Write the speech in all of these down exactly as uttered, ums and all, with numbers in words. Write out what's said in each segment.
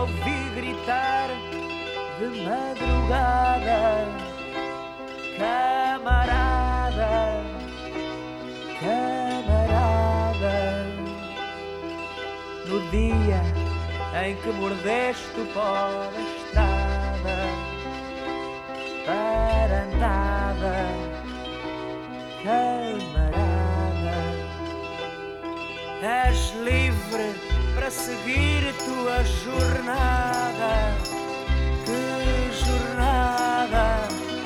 ouvi gritar de madrugada: camarada, camarada. No dia em que mordeste o pó da estrada, para nada, camarada. És livre para seguir tua jornada. Que jornada,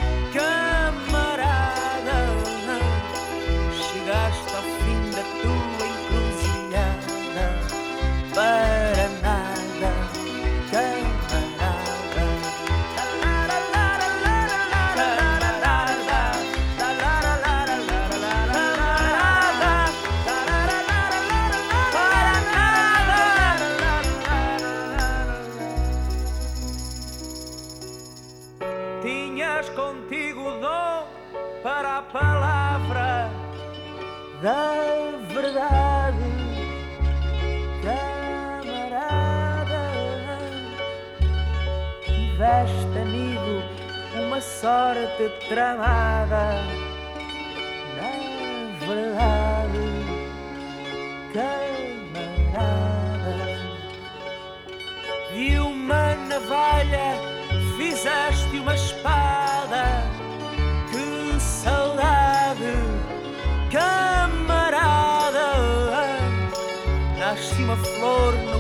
camarada. Chegaste ao fim da tua encruzilhada, para nada, camarada. Tinhas contigo o dom para a palavra da verdade, camarada. Tiveste, amigo, uma sorte tramada, na verdade, camarada. De uma navalha fizeste uma espada. Que saudade, camarada. Nasce uma flor